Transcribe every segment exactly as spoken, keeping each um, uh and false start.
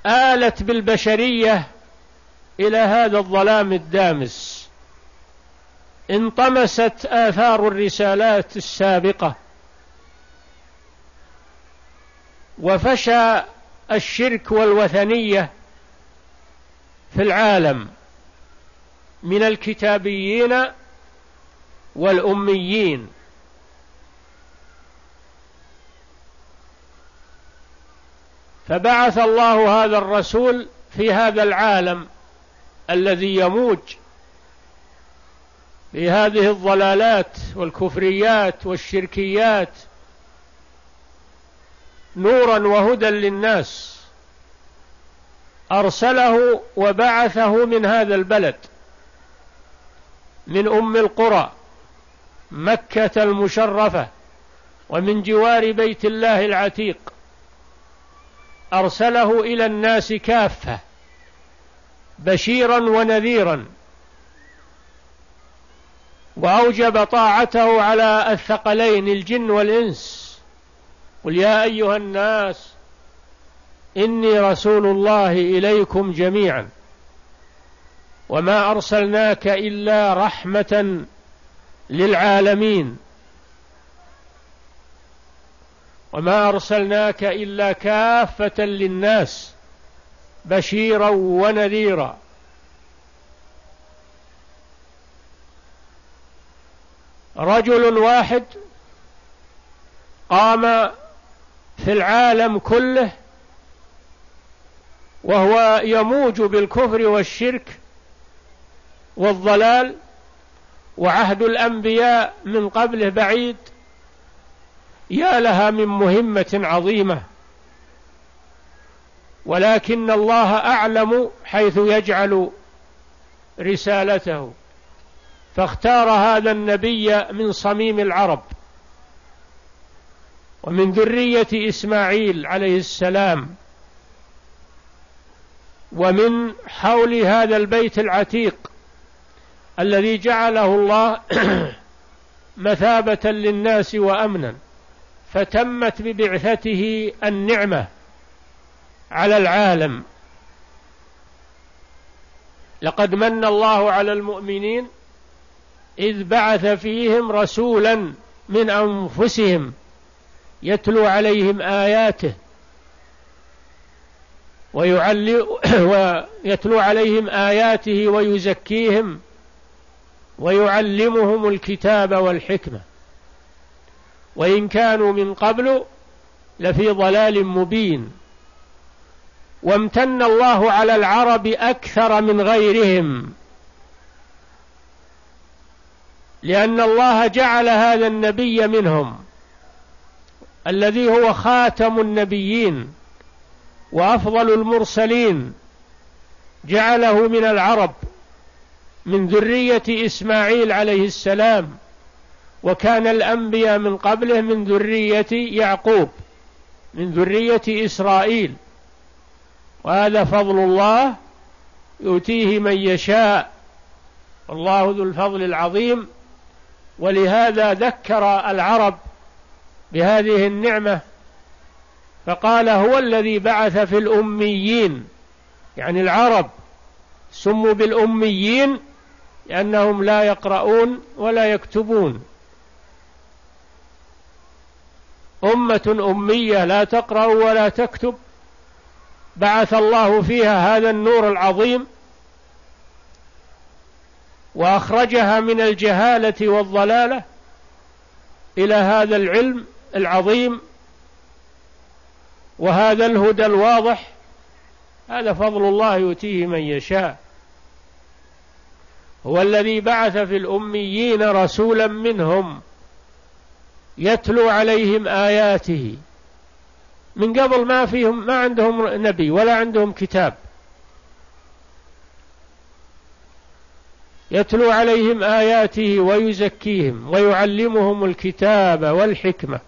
آلت بالبشرية إلى هذا الظلام الدامس، انطمست آثار الرسالات السابقة، وفشى الشرك والوثنية في العالم من الكتابيين والأميين. فبعث الله هذا الرسول في هذا العالم الذي يموج بهذه الضلالات والكفريات والشركيات نورا وهدى للناس، أرسله وبعثه من هذا البلد، من أم القرى مكة المشرفة، ومن جوار بيت الله العتيق، أرسله إلى الناس كافة بشيرا ونذيرا، وأوجب طاعته على الثقلين الجن والإنس. قل يا أيها الناس إني رسول الله إليكم جميعا وما أرسلناك إلا رحمة للعالمين وما أرسلناك إلا كافة للناس بشيرا ونذيرا. رجل واحد قام في العالم كله وهو يموج بالكفر والشرك والضلال، وعهد الأنبياء من قبله بعيد، يا لها من مهمة عظيمة، ولكن الله أعلم حيث يجعل رسالته، فاختار هذا النبي من صميم العرب ومن ذرية إسماعيل عليه السلام، ومن حول هذا البيت العتيق الذي جعله الله مثابة للناس وأمنا، فتمت ببعثته النعمة على العالم. لقد من الله على المؤمنين إذ بعث فيهم رسولا من أنفسهم يتلو عليهم آياته ويتلو عليهم آياته ويزكيهم ويعلمهم الكتاب والحكمة، وإن كانوا من قبل لفي ضلال مبين. وامتن الله على العرب أكثر من غيرهم، لأن الله جعل هذا النبي منهم الذي هو خاتم النبيين وأفضل المرسلين، جعله من العرب من ذرية إسماعيل عليه السلام، وكان الأنبياء من قبله من ذرية يعقوب من ذرية إسرائيل، وهذا فضل الله يؤتيه من يشاء، والله ذو الفضل العظيم. ولهذا ذكر العرب بهذه النعمة فقال هو الذي بعث في الأميين، يعني العرب سموا بالأميين لأنهم لا يقرؤون ولا يكتبون، أمة أمية لا تقرأ ولا تكتب، بعث الله فيها هذا النور العظيم وأخرجها من الجهالة والضلالة إلى هذا العلم العظيم وهذا الهدى الواضح. هذا فضل الله يؤتيه من يشاء. هو الذي بعث في الأميين رسولا منهم يتلو عليهم آياته. من قبل ما فيهم ما عندهم نبي ولا عندهم كتاب، يتلو عليهم آياته ويزكيهم ويعلمهم الكتاب والحكمة.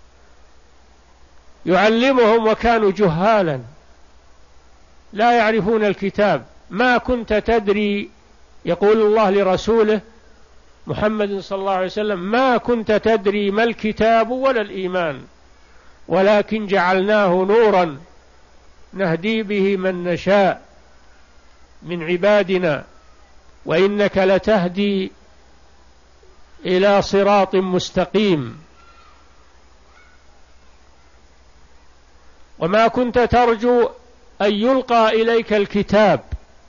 يعلمهم وكانوا جهالا لا يعرفون الكتاب. ما كنت تدري، يقول الله لرسوله محمد صلى الله عليه وسلم، ما كنت تدري ما الكتاب ولا الإيمان ولكن جعلناه نورا نهدي به من نشاء من عبادنا، وإنك لتهدي إلى صراط مستقيم. وما كنت ترجو أن يلقى إليك الكتاب،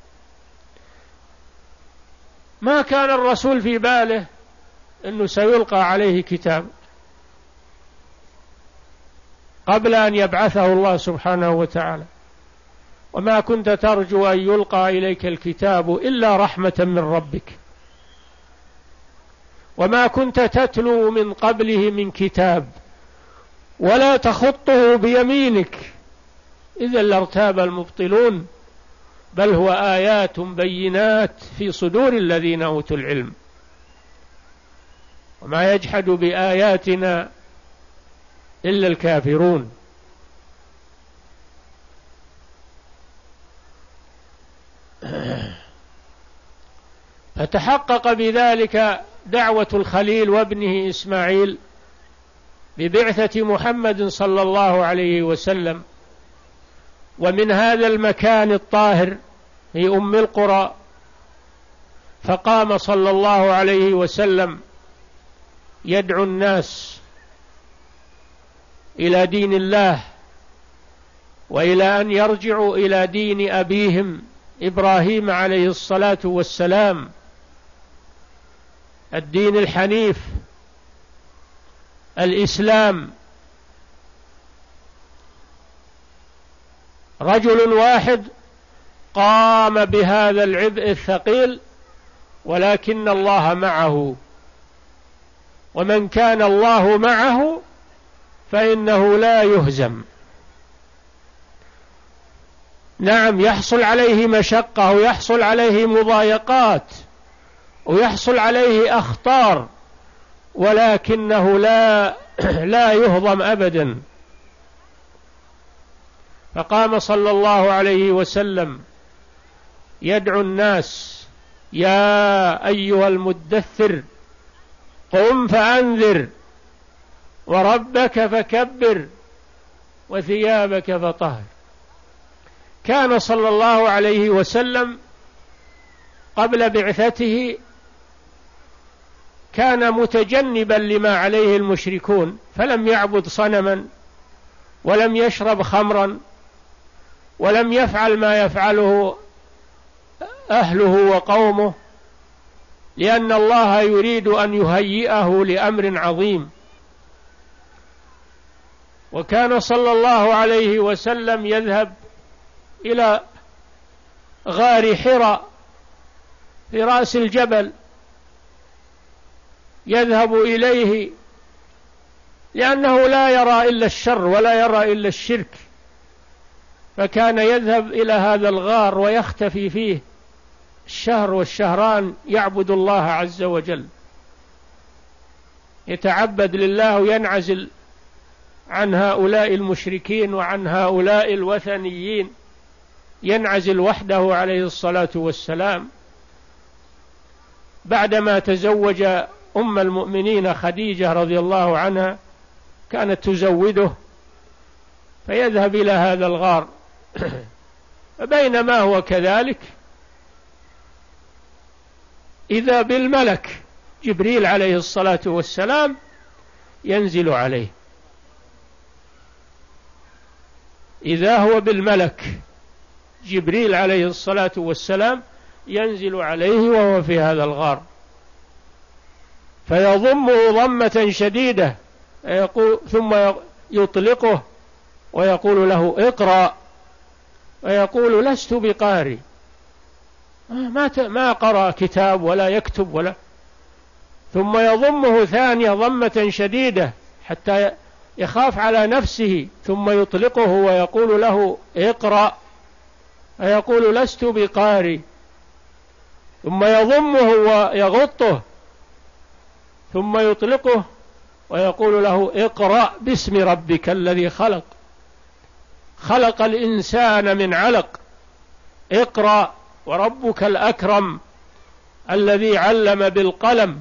ما كان الرسول في باله أنه سيلقى عليه كتاب قبل أن يبعثه الله سبحانه وتعالى. وما كنت ترجو أن يلقى إليك الكتاب إلا رحمة من ربك، وما كنت تتلو من قبله من كتاب ولا تخطه بيمينك إذا لارتاب المبطلون، بل هو آيات بينات في صدور الذين أوتوا العلم. وما يجحد بآياتنا إلا الكافرون. فتحقق بذلك دعوة الخليل وابنه إسماعيل ببعثة محمد صلى الله عليه وسلم، ومن هذا المكان الطاهر في أم القرى فقام صلى الله عليه وسلم يدعو الناس إلى دين الله، وإلى أن يرجعوا إلى دين أبيهم إبراهيم عليه الصلاة والسلام، الدين الحنيف الإسلام. رجل واحد قام بهذا العبء الثقيل، ولكن الله معه، ومن كان الله معه فإنه لا يهزم. نعم، يحصل عليه مشقة ويحصل عليه مضايقات ويحصل عليه أخطار، ولكنه لا لا يهضم أبدا. فقام صلى الله عليه وسلم يدعو الناس: يا أيها المدثر قم فأنذر وربك فكبر وثيابك فطهر. كان صلى الله عليه وسلم قبل بعثته كان متجنبا لما عليه المشركون، فلم يعبد صنما ولم يشرب خمرا ولم يفعل ما يفعله أهله وقومه، لأن الله يريد أن يهيئه لأمر عظيم. وكان صلى الله عليه وسلم يذهب إلى غار حراء في رأس الجبل، يذهب إليه لأنه لا يرى إلا الشر ولا يرى إلا الشرك، فكان يذهب إلى هذا الغار ويختفي فيه الشهر والشهران يعبد الله عز وجل، يتعبد لله وينعزل عن هؤلاء المشركين وعن هؤلاء الوثنيين، ينعزل وحده عليه الصلاة والسلام. بعدما تزوج أم المؤمنين خديجة رضي الله عنها كانت تزوده، فيذهب إلى هذا الغار. فبينما هو كذلك إذا بالملك جبريل عليه الصلاة والسلام ينزل عليه، إذا هو بالملك جبريل عليه الصلاة والسلام ينزل عليه وهو في هذا الغار، فيضمه ضمة شديدة يقول ثم يطلقه ويقول له: اقرأ. ويقول: لست بقارئ، ما ما قرأ كتاب ولا يكتب ولا. ثم يضمه ثانية ضمة شديدة حتى يخاف على نفسه، ثم يطلقه ويقول له: اقرأ. فيقول: لست بقارئ. ثم يضمه ويغطه، ثم يطلقه ويقول له: اقرأ باسم ربك الذي خلق خلق الإنسان من علق، اقرأ وربك الأكرم الذي علم بالقلم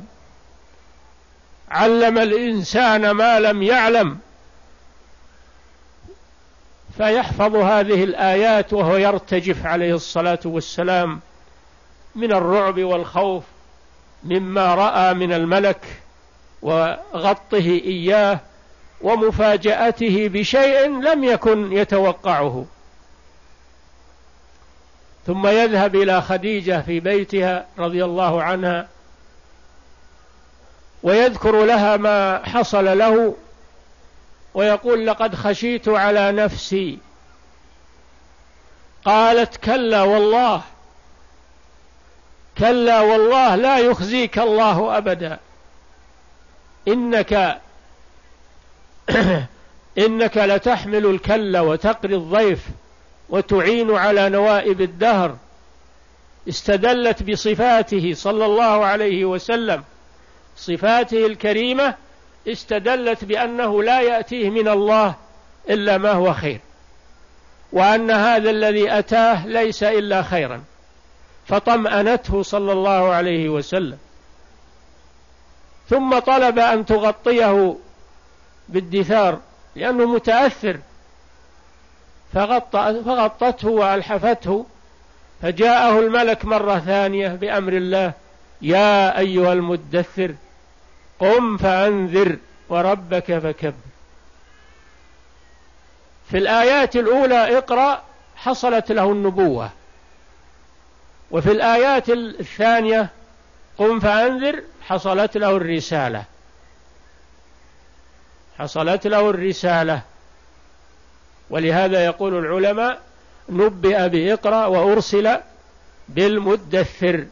علم الإنسان ما لم يعلم. فيحفظ هذه الآيات وهو يرتجف عليه الصلاة والسلام من الرعب والخوف مما رأى من الملك وغطه إياه ومفاجأته بشيء لم يكن يتوقعه. ثم يذهب إلى خديجة في بيتها رضي الله عنها ويذكر لها ما حصل له ويقول: لقد خشيت على نفسي. قالت: كلا والله، كلا والله لا يخزيك الله أبدا، إنك إنك لتحمل الكل وتقري الضيف وتعين على نوائب الدهر. استدلت بصفاته صلى الله عليه وسلم، صفاته الكريمة، استدلت بأنه لا يأتيه من الله إلا ما هو خير، وأن هذا الذي أتاه ليس إلا خيرا، فطمأنته صلى الله عليه وسلم. ثم طلب أن تغطيه بالدثار لأنه متأثر، فغطته وألحفته، فجاءه الملك مرة ثانية بأمر الله: يا أيها المدثر قم فأنذر وربك فكبر. في الآيات الأولى اقرأ حصلت له النبوة، وفي الآيات الثانية قم فأنذر حصلت له الرسالة، حصلت له الرسالة. ولهذا يقول العلماء: نبئ بإقرأ وأرسل بالمدثر.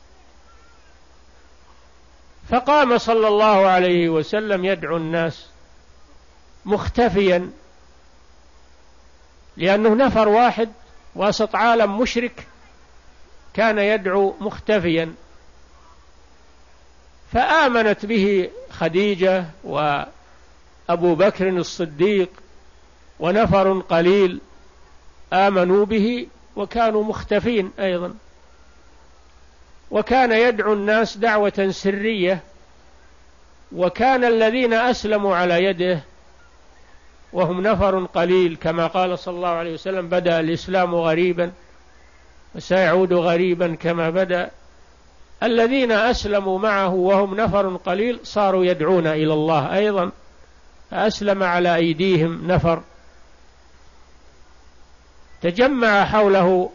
فقام صلى الله عليه وسلم يدعو الناس مختفيا، لأنه نفر واحد وسط عالم مشرك، كان يدعو مختفيا. فآمنت به خديجة وأبو بكر الصديق ونفر قليل آمنوا به وكانوا مختفين أيضا. وكان يدعو الناس دعوة سرية، وكان الذين أسلموا على يده وهم نفر قليل، كما قال صلى الله عليه وسلم: بدأ الإسلام غريبا وسيعود غريبا كما بدأ. الذين أسلموا معه وهم نفر قليل صاروا يدعون إلى الله أيضا، فأسلم على أيديهم نفر. تجمع حوله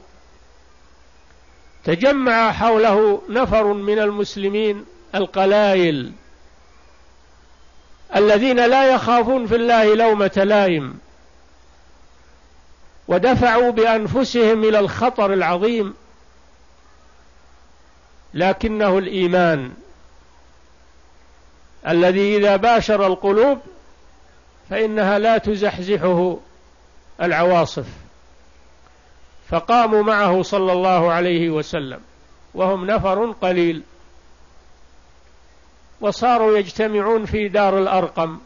تجمع حوله نفر من المسلمين القلائل الذين لا يخافون في الله لومة لائم، ودفعوا بأنفسهم إلى الخطر العظيم، لكنه الإيمان الذي إذا باشر القلوب فإنها لا تزحزحه العواصف. فقاموا معه صلى الله عليه وسلم وهم نفر قليل، وصاروا يجتمعون في دار الأرقم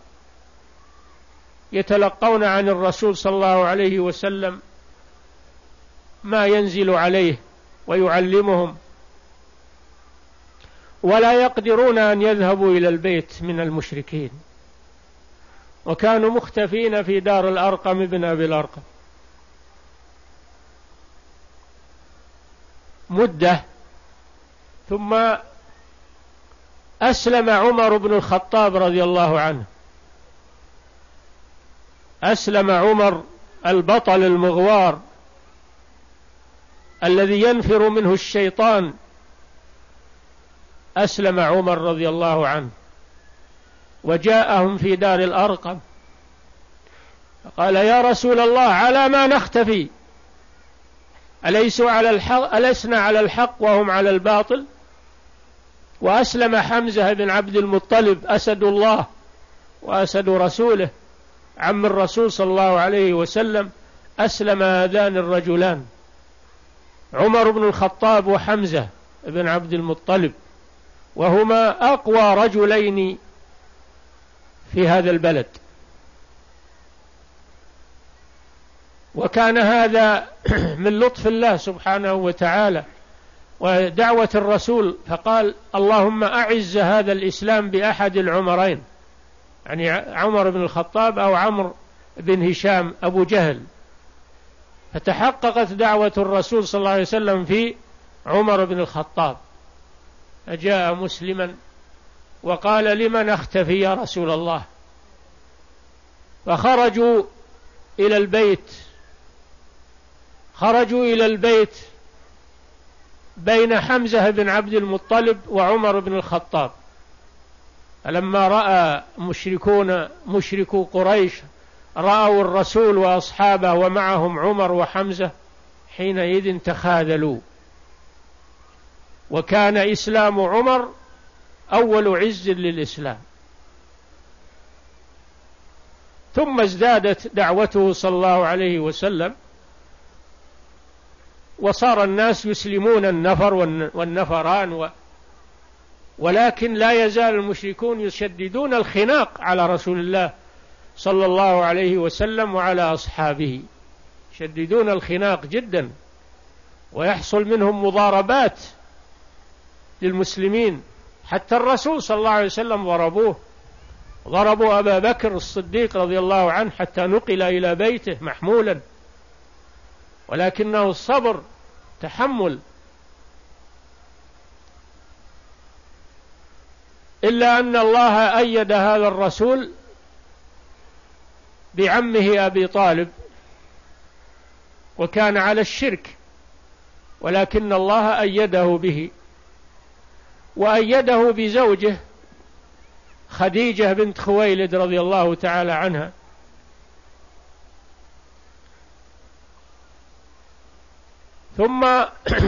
يتلقون عن الرسول صلى الله عليه وسلم ما ينزل عليه ويعلمهم، ولا يقدرون أن يذهبوا إلى البيت من المشركين، وكانوا مختفين في دار الأرقم ابن أبي الأرقم مدة. ثم أسلم عمر بن الخطاب رضي الله عنه، أسلم عمر البطل المغوار الذي ينفر منه الشيطان، أسلم عمر رضي الله عنه وجاءهم في دار الأرقم فقال: يا رسول الله على ما نختفي؟ أليسوا على الحق ألسنا على الحق وهم على الباطل؟ وأسلم حمزة بن عبد المطلب أسد الله وأسد رسوله عم الرسول صلى الله عليه وسلم، أسلم هذان الرجلان عمر بن الخطاب وحمزة بن عبد المطلب، وهما أقوى رجلين في هذا البلد. وكان هذا من لطف الله سبحانه وتعالى ودعوة الرسول، فقال: اللهم أعز هذا الإسلام بأحد العمرين، يعني عمر بن الخطاب أو عمرو بن هشام أبو جهل، فتحققت دعوة الرسول صلى الله عليه وسلم في عمر بن الخطاب، فجاء مسلما وقال: لمن أختفي يا رسول الله؟ فخرجوا إلى البيت خرجوا إلى البيت بين حمزة بن عبد المطلب وعمر بن الخطاب. فلما رأى مشركون مشركو قريش رأوا الرسول وأصحابه ومعهم عمر وحمزة حينئذ تخاذلوا، وكان إسلام عمر أول عز للإسلام. ثم ازدادت دعوته صلى الله عليه وسلم، وصار الناس يسلمون النفر والنفران و ولكن لا يزال المشركون يشددون الخناق على رسول الله صلى الله عليه وسلم وعلى أصحابه، يشددون الخناق جدا، ويحصل منهم مضاربات للمسلمين. حتى الرسول صلى الله عليه وسلم ضربوه، ضربوا أبا بكر الصديق رضي الله عنه حتى نقل إلى بيته محمولا، ولكنه الصبر تحمل. إلا أن الله أيد هذا الرسول بعمه أبي طالب، وكان على الشرك، ولكن الله أيده به، وأيده بزوجه خديجة بنت خويلد رضي الله تعالى عنها. ثم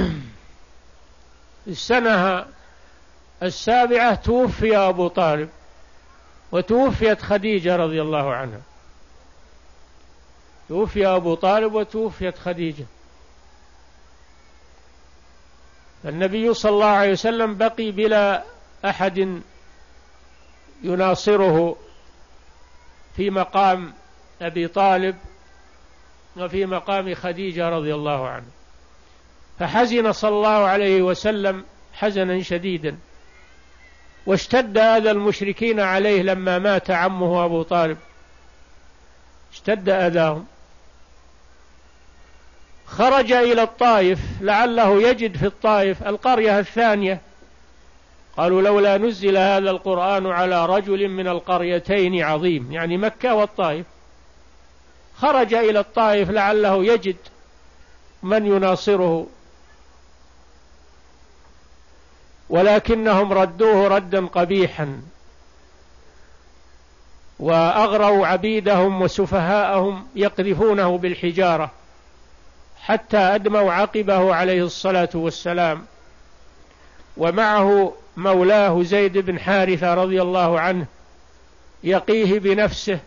السنة السابعة توفي أبو طالب، وتوفيت خديجة رضي الله عنها، توفي أبو طالب وتوفيت خديجة. فالنبي صلى الله عليه وسلم بقي بلا أحد يناصره في مقام أبي طالب وفي مقام خديجة رضي الله عنه، فحزن صلى الله عليه وسلم حزنا شديدا، واشتد أذى المشركين عليه لما مات عمه أبو طالب، اشتد أذاهم. خرج إلى الطائف لعله يجد في الطائف القرية الثانية، قالوا لولا نزل هذا القرآن على رجل من القريتين عظيم، يعني مكة والطائف. خرج إلى الطائف لعله يجد من يناصره، ولكنهم ردوه ردا قبيحا، وأغروا عبيدهم وسفهاءهم يقذفونه بالحجارة حتى أدموا عقبه عليه الصلاة والسلام، ومعه مولاه زيد بن حارثة رضي الله عنه يقيه بنفسه.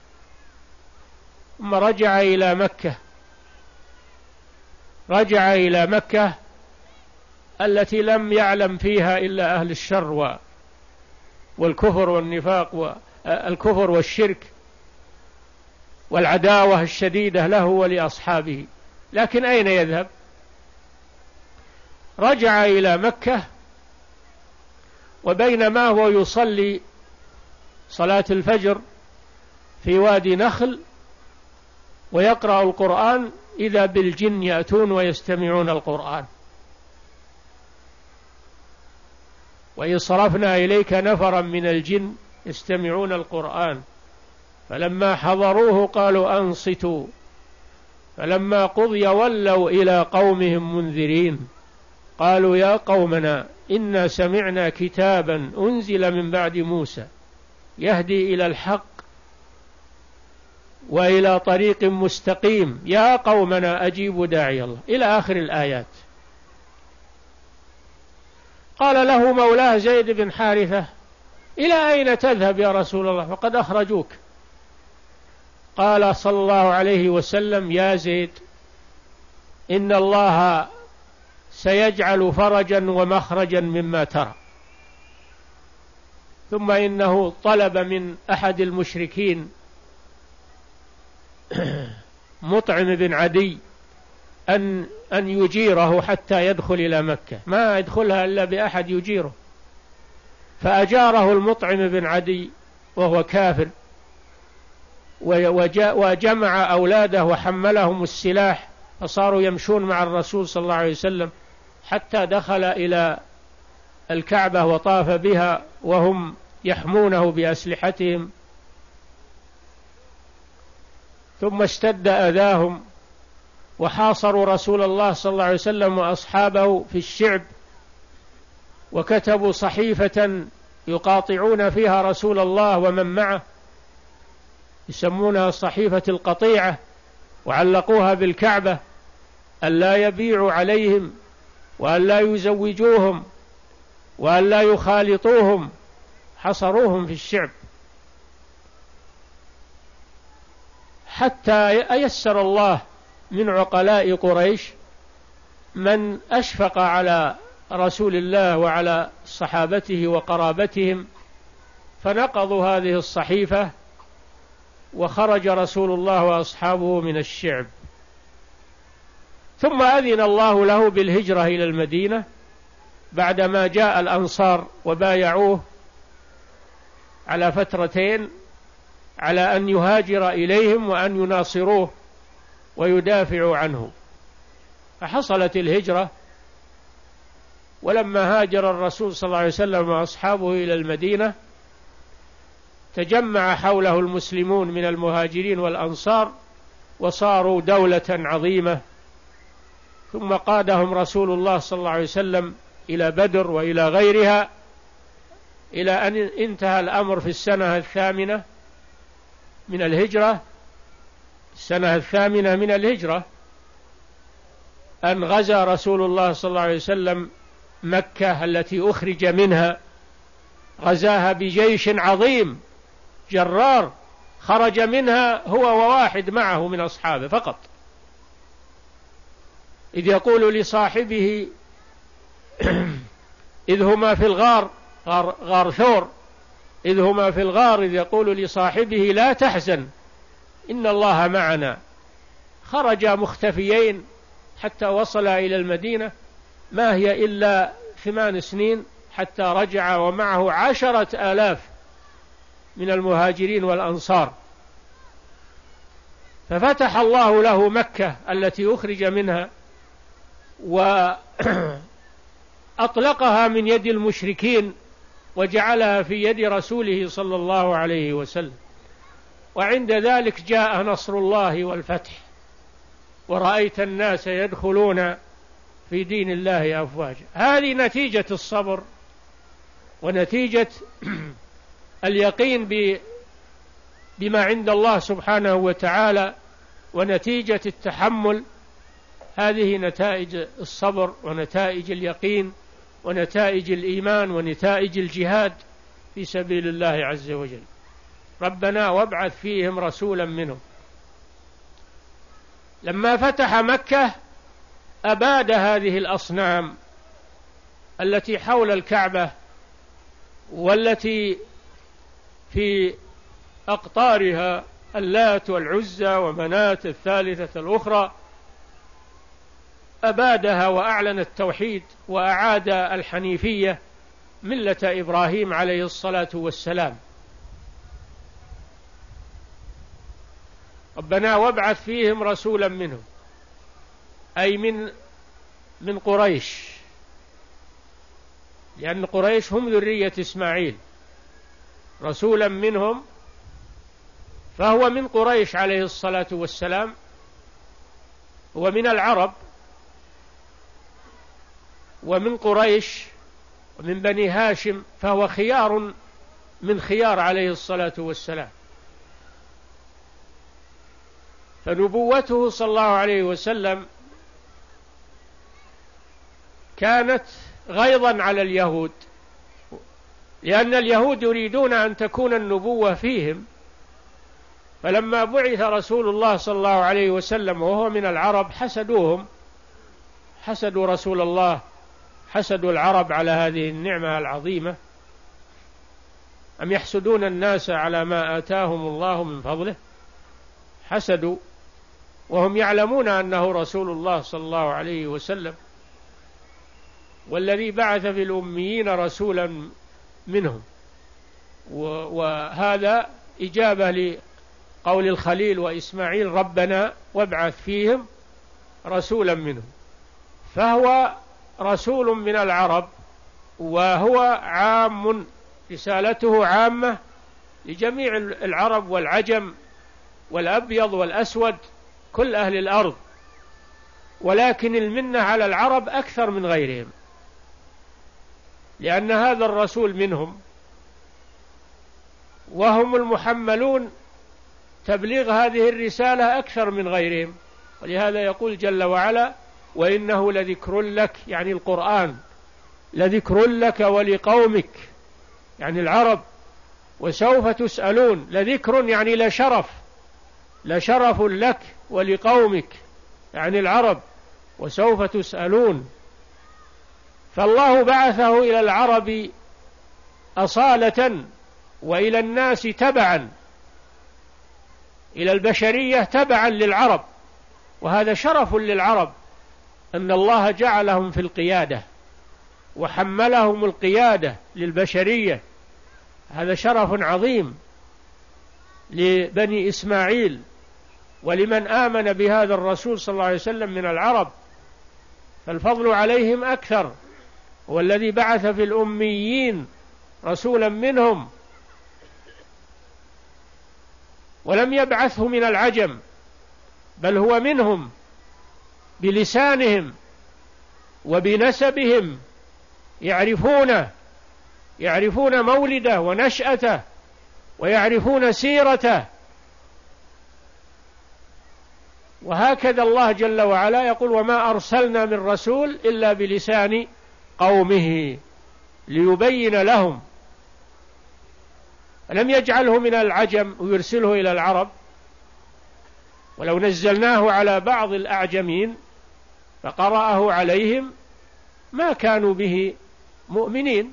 ثم رجع إلى مكة رجع إلى مكة التي لم يعلم فيها إلا أهل الشر والكفر والنفاق والكفر والشرك والعداوة الشديدة له ولأصحابه، لكن أين يذهب؟ رجع إلى مكة، وبينما هو يصلي صلاة الفجر في وادي نخل ويقرأ القرآن إذا بالجن يأتون ويستمعون القرآن. وإذ صرفنا إليك نفرا من الجن يستمعون القرآن فلما حضروه قالوا أنصتوا فلما قضي ولوا إلى قومهم منذرين قالوا يا قومنا إنا سمعنا كتابا أنزل من بعد موسى يهدي إلى الحق وإلى طريق مستقيم يا قومنا أجيبوا داعي الله، إلى آخر الآيات. قال له مولاه زيد بن حارثة إلى أين تذهب يا رسول الله فقد أخرجوك؟ قال صلى الله عليه وسلم يا زيد إن الله سيجعل فرجا ومخرجا مما ترى. ثم إنه طلب من أحد المشركين مطعم بن عدي أن أن يجيره حتى يدخل إلى مكة، ما يدخلها إلا بأحد يجيره، فأجاره المطعم بن عدي وهو كافر، وجمع أولاده وحملهم السلاح فصاروا يمشون مع الرسول صلى الله عليه وسلم حتى دخل إلى الكعبة وطاف بها وهم يحمونه بأسلحتهم. ثم اشتد أذاهم وحاصروا رسول الله صلى الله عليه وسلم وأصحابه في الشعب، وكتبوا صحيفة يقاطعون فيها رسول الله ومن معه، يسمونها صحيفة القطيعة، وعلقوها بالكعبة أن لا يبيعوا عليهم وأن لا يزوجوهم وأن لا يخالطوهم، حصروهم في الشعب حتى ييسر الله من عقلاء قريش من أشفق على رسول الله وعلى صحابته وقرابتهم، فنقضوا هذه الصحيفة وخرج رسول الله وأصحابه من الشعب. ثم أذن الله له بالهجرة إلى المدينة بعدما جاء الأنصار وبايعوه على فترتين على أن يهاجر إليهم وأن يناصروه ويدافعوا عنه، فحصلت الهجرة. ولما هاجر الرسول صلى الله عليه وسلم وأصحابه إلى المدينة تجمع حوله المسلمون من المهاجرين والأنصار وصاروا دولة عظيمة. ثم قادهم رسول الله صلى الله عليه وسلم إلى بدر وإلى غيرها، إلى أن انتهى الأمر في السنة الثامنة من الهجرة السنة الثامنة من الهجرة أن غزا رسول الله صلى الله عليه وسلم مكة التي أخرج منها، غزاها بجيش عظيم جرار، خرج منها هو وواحد معه من أصحابه فقط، إذ يقول لصاحبه إذ هما في الغار، غار, غار ثور، إذ هما في الغار إذ يقول لصاحبه لا تحزن إن الله معنا. خرجا مختفيين حتى وصلا إلى المدينة، ما هي إلا ثمان سنين حتى رجع ومعه عشرة آلاف من المهاجرين والأنصار، ففتح الله له مكة التي أخرج منها وأطلقها من يد المشركين وجعلها في يد رسوله صلى الله عليه وسلم. وعند ذلك جاء نصر الله والفتح، ورأيت الناس يدخلون في دين الله أفواجا. هذه نتيجة الصبر ونتيجة اليقين بما عند الله سبحانه وتعالى ونتيجة التحمل. هذه نتائج الصبر ونتائج اليقين ونتائج الإيمان ونتائج الجهاد في سبيل الله عز وجل. ربنا وابعث فيهم رسولا منهم. لما فتح مكة أباد هذه الأصنام التي حول الكعبة والتي في أقطارها اللات والعزى ومناة الثالثة الأخرى، أبادها وأعلن التوحيد وأعاد الحنيفية ملة إبراهيم عليه الصلاة والسلام. ربنا وابعث فيهم رسولا منهم، أي من من قريش، لأن قريش هم ذرية إسماعيل، رسولا منهم، فهو من قريش عليه الصلاة والسلام، هو من العرب ومن قريش ومن بني هاشم، فهو خيار من خيار عليه الصلاة والسلام. فنبوته صلى الله عليه وسلم كانت غيظا على اليهود، لأن اليهود يريدون أن تكون النبوة فيهم، فلما بعث رسول الله صلى الله عليه وسلم وهو من العرب حسدوهم، حسدوا رسول الله، حسدوا العرب على هذه النعمة العظيمة. أم يحسدون الناس على ما آتاهم الله من فضله؟ حسدوا وهم يعلمون أنه رسول الله صلى الله عليه وسلم، والذي بعث في الأميين رسولا منهم. وهذا إجابة لقول الخليل وإسماعيل ربنا وابعث فيهم رسولا منهم، فهو رسول من العرب، وهو عام، رسالته عامة لجميع العرب والعجم والأبيض والأسود، كل أهل الأرض، ولكن المنة على العرب أكثر من غيرهم، لأن هذا الرسول منهم، وهم المحملون تبليغ هذه الرسالة أكثر من غيرهم. ولهذا يقول جل وعلا: وإنه لذكر لك، يعني القرآن، لذكر لك ولقومك، يعني العرب، وسوف تسألون. لذكر يعني لشرف، لشرف لك ولقومك، يعني العرب، وسوف تسألون. فالله بعثه إلى العرب أصالة، وإلى الناس تبعا، إلى البشرية تبعا للعرب، وهذا شرف للعرب أن الله جعلهم في القيادة وحملهم القيادة للبشرية، هذا شرف عظيم لبني إسماعيل ولمن آمن بهذا الرسول صلى الله عليه وسلم من العرب، فالفضل عليهم أكثر. هو الذي بعث في الأميين رسولا منهم، ولم يبعثه من العجم، بل هو منهم بلسانهم وبنسبهم، يعرفونه، يعرفون مولده ونشأته، ويعرفون سيرته. وهكذا الله جل وعلا يقول: وما أرسلنا من رسول إلا بلسان قومه ليبين لهم. لم يجعله من العجم ويرسله إلى العرب، ولو نزلناه على بعض الأعجمين فقرأه عليهم ما كانوا به مؤمنين.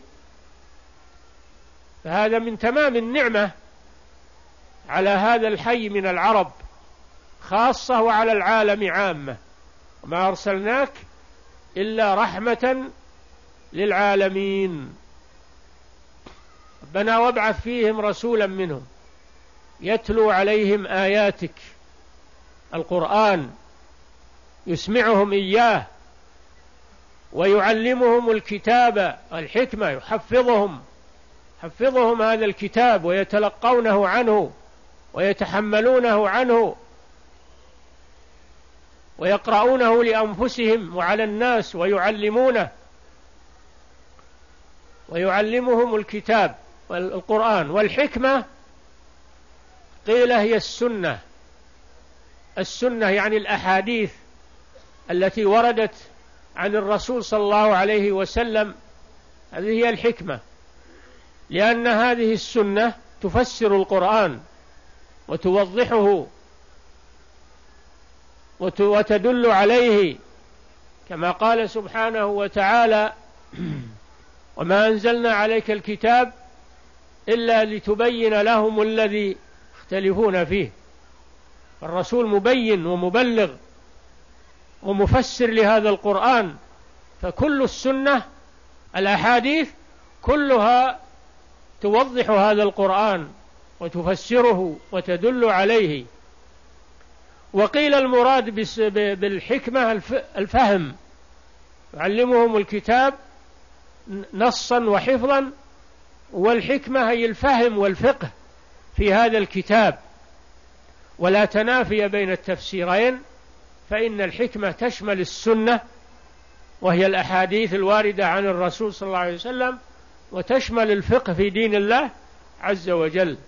فهذا من تمام النعمة على هذا الحي من العرب خاصة، وعلى العالم عامة. وما أرسلناك إلا رحمة للعالمين. ربنا وابعث فيهم رسولا منهم يتلو عليهم آياتك، القرآن، يسمعهم إياه، ويعلمهم الكتاب والحكمة، يحفظهم حفظهم هذا الكتاب، ويتلقونه عنه ويتحملونه عنه ويقرؤونه لأنفسهم وعلى الناس، ويعلمونه ويعلمهم الكتاب والقرآن والحكمة. قيل هي السنة، السنة يعني الأحاديث التي وردت عن الرسول صلى الله عليه وسلم، هذه هي الحكمة، لأن هذه السنة تفسر القرآن وتوضحه وتدل عليه، كما قال سبحانه وتعالى: وما أنزلنا عليك الكتاب إلا لتبين لهم الذي يختلفون فيه. الرسول مبين ومبلغ ومفسر لهذا القرآن، فكل السنة الأحاديث كلها توضح هذا القرآن وتفسره وتدل عليه. وقيل المراد بالحكمة الفهم، يعلمهم الكتاب نصا وحفظا، والحكمة هي الفهم والفقه في هذا الكتاب، ولا تنافي بين التفسيرين، فإن الحكمة تشمل السنة وهي الأحاديث الواردة عن الرسول صلى الله عليه وسلم، وتشمل الفقه في دين الله عز وجل.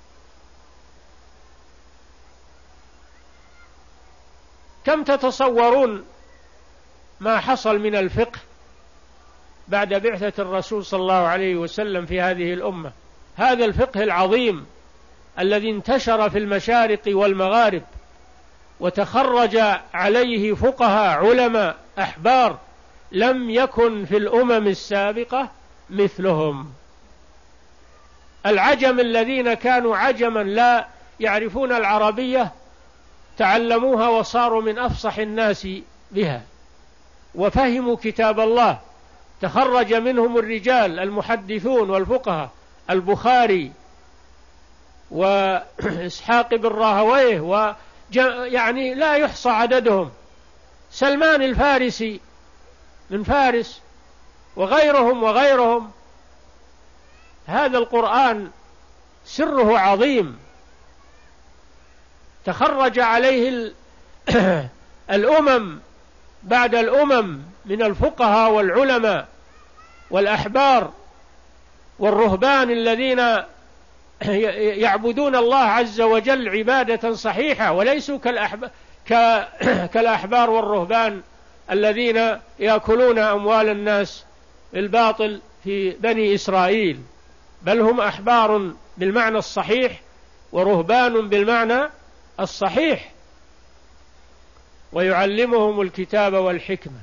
كم تتصورون ما حصل من الفقه بعد بعثة الرسول صلى الله عليه وسلم في هذه الأمة؟ هذا الفقه العظيم الذي انتشر في المشارق والمغارب، وتخرج عليه فقهاء علماء أحبار لم يكن في الأمم السابقة مثلهم. العجم الذين كانوا عجما لا يعرفون العربية تعلموها وصاروا من أفصح الناس بها، وفهموا كتاب الله. تخرج منهم الرجال المحدثون والفقهاء، البخاري وإسحاق بن راهويه، ويعني لا يحصى عددهم، سلمان الفارسي من فارس وغيرهم وغيرهم. هذا القرآن سره عظيم، تخرج عليه الأمم بعد الأمم من الفقهاء والعلماء والأحبار والرهبان الذين يعبدون الله عز وجل عبادة صحيحة، وليسوا كالأحبار والرهبان الذين يأكلون أموال الناس بالباطل في بني إسرائيل، بل هم أحبار بالمعنى الصحيح ورهبان بالمعنى الصحيح، ويعلمهم الكتاب والحكمة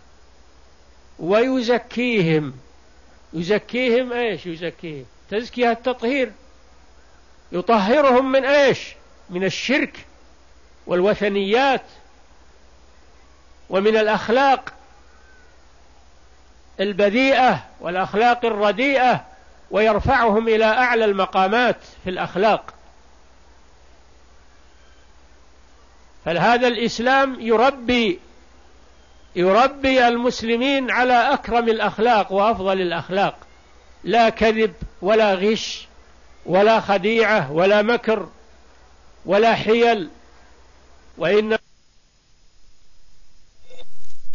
ويزكيهم. يزكيهم إيش؟ يزكيهم تزكية التطهير، يطهرهم من إيش؟ من الشرك والوثنيات ومن الأخلاق البذيئة والأخلاق الرديئة، ويرفعهم إلى أعلى المقامات في الأخلاق. فهذا الإسلام يربي يربي المسلمين على أكرم الأخلاق وأفضل الأخلاق، لا كذب ولا غش ولا خديعة ولا مكر ولا حيل، وإن